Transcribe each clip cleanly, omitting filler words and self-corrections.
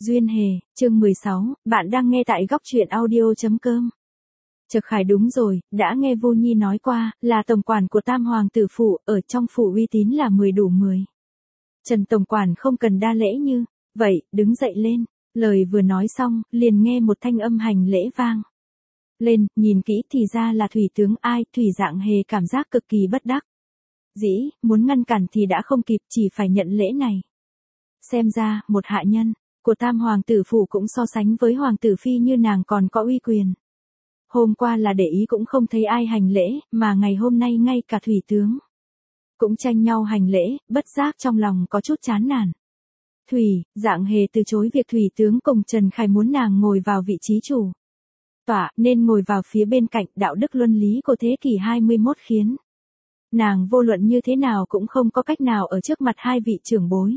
Duyên Hề, chương 16, bạn đang nghe tại góc truyện audio.com. Trực Khải đúng rồi, đã nghe Vô Nhi nói qua, là tổng quản của Tam Hoàng tử phủ, ở trong phủ uy tín là 10 đủ 10. Trần tổng quản không cần đa lễ như, vậy, đứng dậy lên, lời vừa nói xong, liền nghe một thanh âm hành lễ vang. Lên, nhìn kỹ thì ra là Thủy tướng Ai, Thủy Dạng Hề cảm giác cực kỳ bất đắc dĩ, muốn ngăn cản thì đã không kịp, chỉ phải nhận lễ này. Xem ra, một hạ nhân của Tam Hoàng tử phủ cũng so sánh với Hoàng tử phi như nàng còn có uy quyền. Hôm qua là để ý cũng không thấy ai hành lễ, mà ngày hôm nay ngay cả Thủy tướng cũng tranh nhau hành lễ, bất giác trong lòng có chút chán nản. Thủy Dạng Hề từ chối việc Thủy tướng cùng Trần Khải muốn nàng ngồi vào vị trí chủ tọa, nên ngồi vào phía bên cạnh. Đạo đức luân lý của thế kỷ 21 khiến nàng vô luận như thế nào cũng không có cách nào ở trước mặt hai vị trưởng bối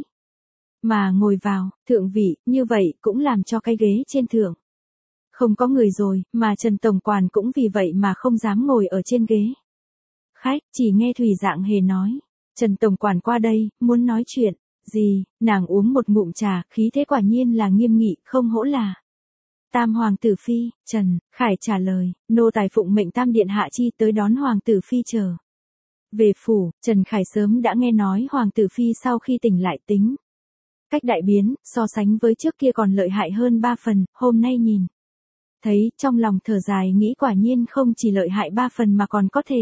mà ngồi vào thượng vị, như vậy cũng làm cho cái ghế trên thượng không có người rồi, mà Trần tổng quản cũng vì vậy mà không dám ngồi ở trên ghế khách. Chỉ nghe Thủy Dạng Hề nói, Trần tổng quản qua đây, muốn nói chuyện gì. Nàng uống một ngụm trà, khí thế quả nhiên là nghiêm nghị, không hổ là Tam Hoàng tử phi. Trần Khải trả lời, nô tài phụng mệnh Tam điện hạ chi tới đón Hoàng tử phi trở về phủ. Trần Khải sớm đã nghe nói Hoàng tử phi sau khi tỉnh lại tính cách đại biến, so sánh với trước kia còn lợi hại hơn 3 phần, hôm nay nhìn thấy, trong lòng thở dài nghĩ quả nhiên không chỉ lợi hại 3 phần mà còn có thể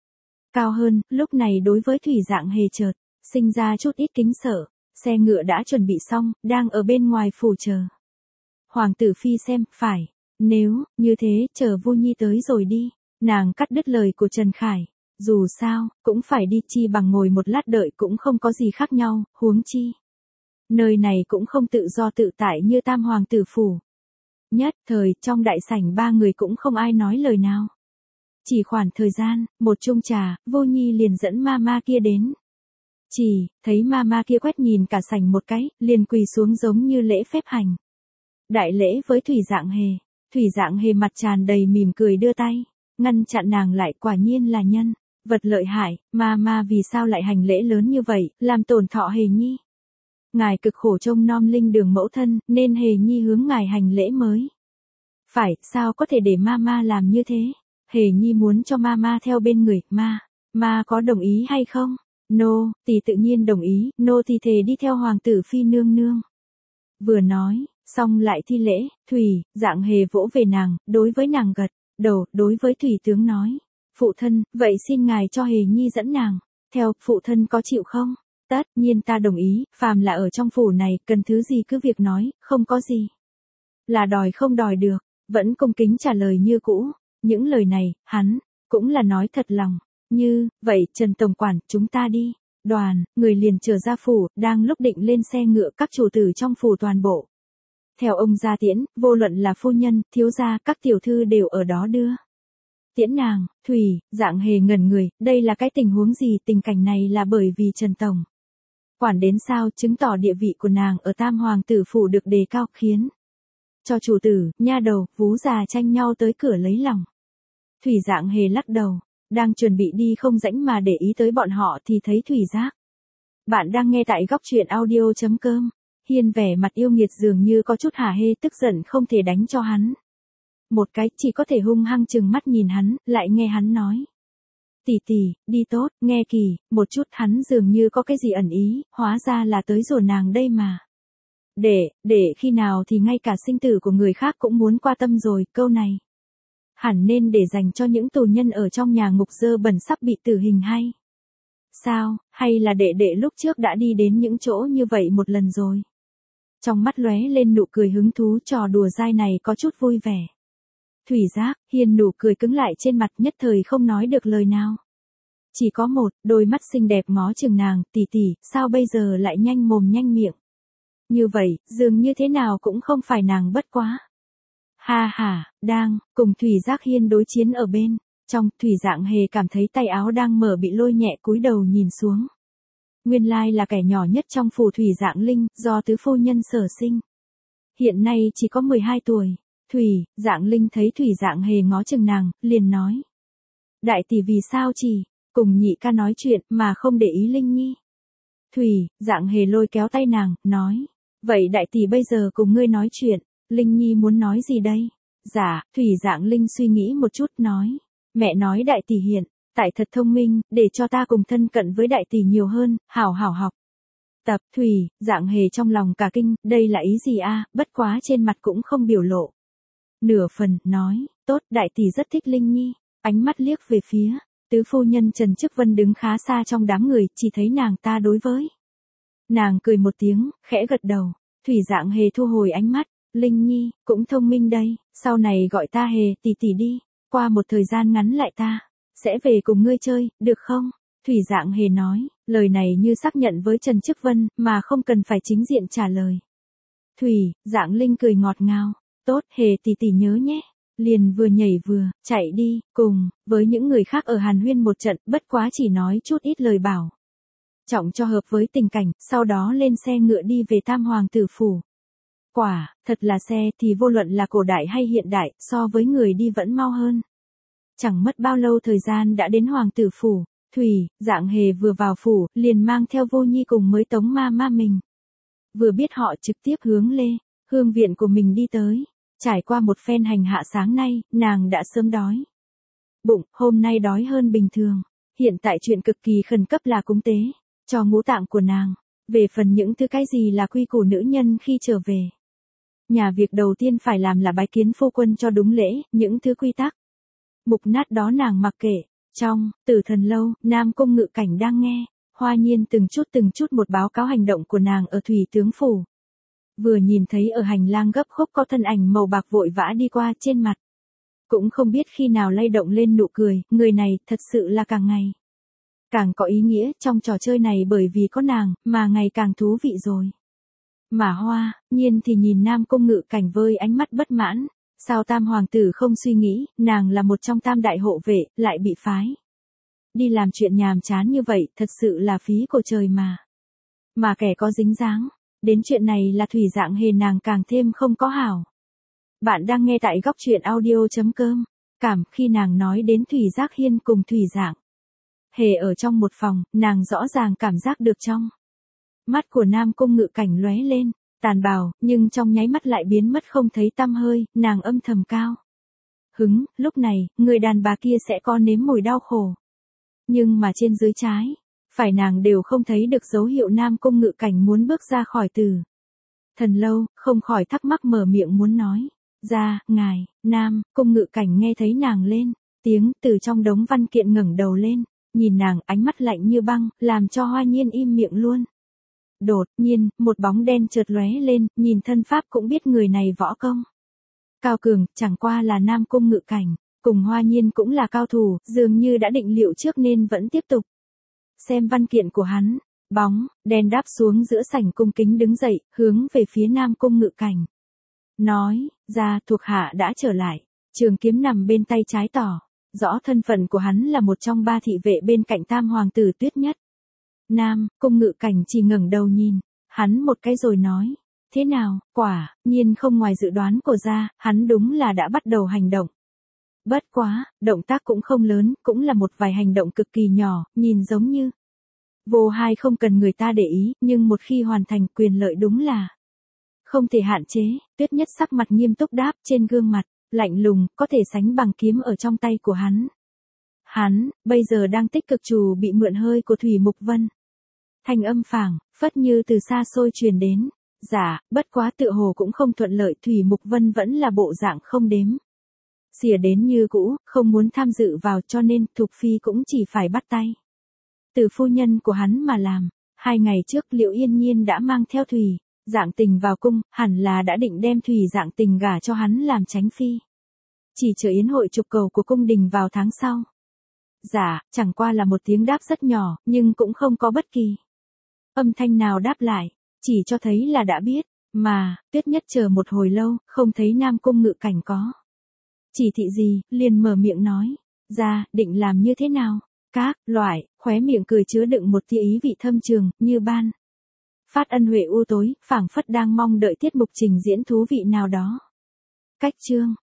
cao hơn. Lúc này đối với Thủy Dạng Hề chợt sinh ra chút ít kính sợ. Xe ngựa đã chuẩn bị xong, đang ở bên ngoài phủ chờ Hoàng tử phi xem, phải, nếu như thế, chờ Vô Nhi tới rồi đi. Nàng cắt đứt lời của Trần Khải, dù sao cũng phải đi, chi bằng ngồi một lát đợi cũng không có gì khác nhau, huống chi nơi này cũng không tự do tự tại như Tam Hoàng tử phủ. Nhất thời, trong đại sảnh ba người cũng không ai nói lời nào. Chỉ khoảng thời gian, một chung trà, Vô Nhi liền dẫn mama kia đến. Chỉ thấy mama kia quét nhìn cả sảnh một cái, liền quỳ xuống giống như lễ phép hành đại lễ với Thủy Dạng Hề. Thủy Dạng Hề mặt tràn đầy mỉm cười đưa tay ngăn chặn nàng lại, quả nhiên là nhân vật lợi hại. Mama vì sao lại hành lễ lớn như vậy, làm tổn thọ Hề Nhi? Ngài cực khổ trông nom linh đường mẫu thân, nên Hề Nhi hướng ngài hành lễ mới phải, sao có thể để mama làm như thế? Hề Nhi muốn cho mama theo bên người, ma có đồng ý hay không? Nô tỳ tự nhiên đồng ý, nô tỳ thề đi theo Hoàng tử phi nương nương. Vừa nói xong lại thi lễ. Thủy Dạng Hề vỗ về nàng, đối với nàng gật đầu, đối với Thủy tướng nói, phụ thân, vậy xin ngài cho Hề Nhi dẫn nàng theo, phụ thân có chịu không? Tất nhiên ta đồng ý, phàm là ở trong phủ này, cần thứ gì cứ việc nói, không có gì là đòi không đòi được. Vẫn cung kính trả lời như cũ. Những lời này, hắn cũng là nói thật lòng. Như vậy, Trần tổng quản, chúng ta đi. Đoàn người liền trở ra phủ, đang lúc định lên xe ngựa, các chủ tử trong phủ toàn bộ theo ông ra tiễn, vô luận là phu nhân, thiếu gia, các tiểu thư đều ở đó đưa tiễn nàng. Thủy Dạng Hề ngẩn người, đây là cái tình huống gì? Tình cảnh này là bởi vì Trần tổng quản đến sao? Chứng tỏ địa vị của nàng ở Tam Hoàng tử phủ được đề cao, khiến cho chủ tử, nha đầu, vú già tranh nhau tới cửa lấy lòng. Thủy Dạng Hề lắc đầu, đang chuẩn bị đi không rãnh mà để ý tới bọn họ thì thấy Thủy Giác. Bạn đang nghe tại góc truyện audio.com. Hiên vẻ mặt yêu nghiệt dường như có chút hả hê, tức giận không thể đánh cho hắn một cái, chỉ có thể hung hăng chừng mắt nhìn hắn. Lại nghe hắn nói, tỷ tỷ, đi tốt. Nghe kỳ một chút, hắn dường như có cái gì ẩn ý, hóa ra là tới rồi nàng đây mà. Để khi nào thì ngay cả sinh tử của người khác cũng muốn qua tâm rồi. Câu này hẳn nên để dành cho những tù nhân ở trong nhà ngục dơ bẩn sắp bị tử hình hay sao? Hay là đệ lúc trước đã đi đến những chỗ như vậy một lần rồi? Trong mắt lóe lên nụ cười hứng thú, trò đùa dai này có chút vui vẻ. Thủy Giác Hiên nụ cười cứng lại trên mặt, nhất thời không nói được lời nào. Chỉ có một đôi mắt xinh đẹp ngó chừng nàng, tỷ tỷ, sao bây giờ lại nhanh mồm nhanh miệng như vậy, dường như thế nào cũng không phải nàng bất quá. Ha ha, đang cùng Thủy Giác Hiên đối chiến ở bên trong, Thủy Dạng Hề cảm thấy tay áo đang mở bị lôi nhẹ, cúi đầu nhìn xuống. Nguyên lai là kẻ nhỏ nhất trong phủ Thủy Dạng Linh, do tứ phu nhân sở sinh. Hiện nay chỉ có 12 tuổi. Thủy Dạng Linh thấy Thủy Dạng Hề ngó chừng nàng, liền nói, đại tỷ vì sao chỉ cùng nhị ca nói chuyện mà không để ý Linh Nhi? Thủy Dạng Hề lôi kéo tay nàng, nói, Vậy đại tỷ bây giờ cùng ngươi nói chuyện, Linh Nhi muốn nói gì đây? Dạ, Thủy Dạng Linh suy nghĩ một chút nói. Mẹ nói đại tỷ hiện, tại thật thông minh, để cho ta cùng thân cận với đại tỷ nhiều hơn, hảo hảo học. Tập Thủy, Dạng Hề trong lòng cả kinh, đây là ý gì a? Bất quá trên mặt cũng không biểu lộ. Nửa phần, nói, tốt, đại tỷ rất thích Linh Nhi, ánh mắt liếc về phía, tứ phu nhân Trần Chức Vân đứng khá xa trong đám người, chỉ thấy nàng ta đối với. Nàng cười một tiếng, khẽ gật đầu, Thủy Dạng Hề thu hồi ánh mắt, Linh Nhi, cũng thông minh đây, sau này gọi ta Hề tỷ tỷ đi, qua một thời gian ngắn lại ta, sẽ về cùng ngươi chơi, được không? Thủy Dạng Hề nói, lời này như xác nhận với Trần Chức Vân, mà không cần phải chính diện trả lời. Thủy, Dạng Linh cười ngọt ngào, tốt, Hề tỷ tỷ nhớ nhé. Liền vừa nhảy vừa, chạy đi, cùng, với những người khác ở Hàn Huyên một trận, bất quá chỉ nói chút ít lời bảo. Trọng cho hợp với tình cảnh, sau đó lên xe ngựa đi về Tam Hoàng tử phủ. Quả, thật là xe thì vô luận là cổ đại hay hiện đại, so với người đi vẫn mau hơn. Chẳng mất bao lâu thời gian đã đến Hoàng tử phủ, Thủy, Dạng Hề vừa vào phủ, liền mang theo Vô Nhi cùng mới Tống ma ma mình. Vừa biết họ trực tiếp hướng Lê, Hương viện của mình đi tới. Trải qua một phen hành hạ sáng nay, nàng đã sớm đói. Bụng, hôm nay đói hơn bình thường. Hiện tại chuyện cực kỳ khẩn cấp là cúng tế, cho ngũ tạng của nàng. Về phần những thứ cái gì là quy củ nữ nhân khi trở về. Nhà việc đầu tiên phải làm là bái kiến phu quân cho đúng lễ, những thứ quy tắc. Mục nát đó nàng mặc kệ. Trong, Tử Thần lâu, Nam Cung Ngự Cảnh đang nghe. Hoa Nhiên từng chút một báo cáo hành động của nàng ở Thủy Tướng Phủ. Vừa nhìn thấy ở hành lang gấp khúc có thân ảnh màu bạc vội vã đi qua trên mặt. Cũng không biết khi nào lay động lên nụ cười, người này thật sự là càng ngày. Càng có ý nghĩa trong trò chơi này bởi vì có nàng, mà ngày càng thú vị rồi. Mà Hoa, Nhiên thì nhìn Nam Cung Ngự Cảnh với ánh mắt bất mãn. Sao Tam Hoàng tử không suy nghĩ, nàng là một trong tam đại hộ vệ, lại bị phái. Đi làm chuyện nhàm chán như vậy, thật sự là phí của trời mà. Mà kẻ có dính dáng. Đến chuyện này là Thủy Dạng Hề nàng càng thêm không có hảo. Bạn đang nghe tại góc truyện audio.com. Cảm khi nàng nói đến Thủy Giác Hiên cùng Thủy Dạng Hề ở trong một phòng, nàng rõ ràng cảm giác được trong mắt của Nam Cung Ngự Cảnh lóe lên, tàn bạo, nhưng trong nháy mắt lại biến mất không thấy tăm hơi, nàng âm thầm cao. Hứng, lúc này, người đàn bà kia sẽ có nếm mùi đau khổ. Nhưng mà trên dưới trái. Phải nàng đều không thấy được dấu hiệu Nam Cung Ngự Cảnh muốn bước ra khỏi Tử Thần lâu, không khỏi thắc mắc mở miệng muốn nói. Ra, ngài, Nam Cung Ngự Cảnh nghe thấy nàng lên, tiếng từ trong đống văn kiện ngẩng đầu lên, nhìn nàng ánh mắt lạnh như băng, làm cho Hoa Nhiên im miệng luôn. Đột nhiên, một bóng đen chợt lóe lên, nhìn thân pháp cũng biết người này võ công cao cường, chẳng qua là Nam Cung Ngự Cảnh, cùng Hoa Nhiên cũng là cao thủ, dường như đã định liệu trước nên vẫn tiếp tục. Xem văn kiện của hắn, bóng, đen đáp xuống giữa sảnh cung kính đứng dậy, hướng về phía Nam Cung Ngự Cảnh. Nói, ra thuộc hạ đã trở lại, trường kiếm nằm bên tay trái tỏ, rõ thân phận của hắn là một trong ba thị vệ bên cạnh Tam Hoàng tử Tuyết Nhất. Nam Cung Ngự Cảnh chỉ ngẩng đầu nhìn, hắn một cái rồi nói, thế nào, quả nhiên không ngoài dự đoán của ra, hắn đúng là đã bắt đầu hành động. Bất quá, động tác cũng không lớn, cũng là một vài hành động cực kỳ nhỏ, nhìn giống như vô hai không cần người ta để ý, nhưng một khi hoàn thành quyền lợi đúng là không thể hạn chế. Tuyết Nhất sắc mặt nghiêm túc đáp, trên gương mặt lạnh lùng, có thể sánh bằng kiếm ở trong tay của hắn. Hắn bây giờ đang tích cực chủ bị mượn hơi của Thủy Mục Vân. Thanh âm phảng phất như từ xa xôi truyền đến. Dạ, bất quá tựa hồ cũng không thuận lợi, Thủy Mục Vân vẫn là bộ dạng không đếm xỉa đến như cũ, không muốn tham dự vào, cho nên Thục Phi cũng chỉ phải bắt tay từ phu nhân của hắn mà làm. 2 ngày trước Liệu Yên Nhiên đã mang theo Thủy Dạng Tình vào cung, hẳn là đã định đem Thủy Dạng Tình gả cho hắn làm chánh phi. Chỉ chờ yến hội trục cầu của cung đình vào tháng sau. Dạ, chẳng qua là một tiếng đáp rất nhỏ, nhưng cũng không có bất kỳ âm thanh nào đáp lại, chỉ cho thấy là đã biết, mà, Tuyết Nhất chờ một hồi lâu, không thấy Nam Cung Ngự Cảnh có chỉ thị gì, liền mở miệng nói, ra, định làm như thế nào? Các loại, khóe miệng cười chứa đựng một tia ý vị thâm trường, như ban phát ân huệ u tối, phảng phất đang mong đợi tiết mục trình diễn thú vị nào đó. Cách chương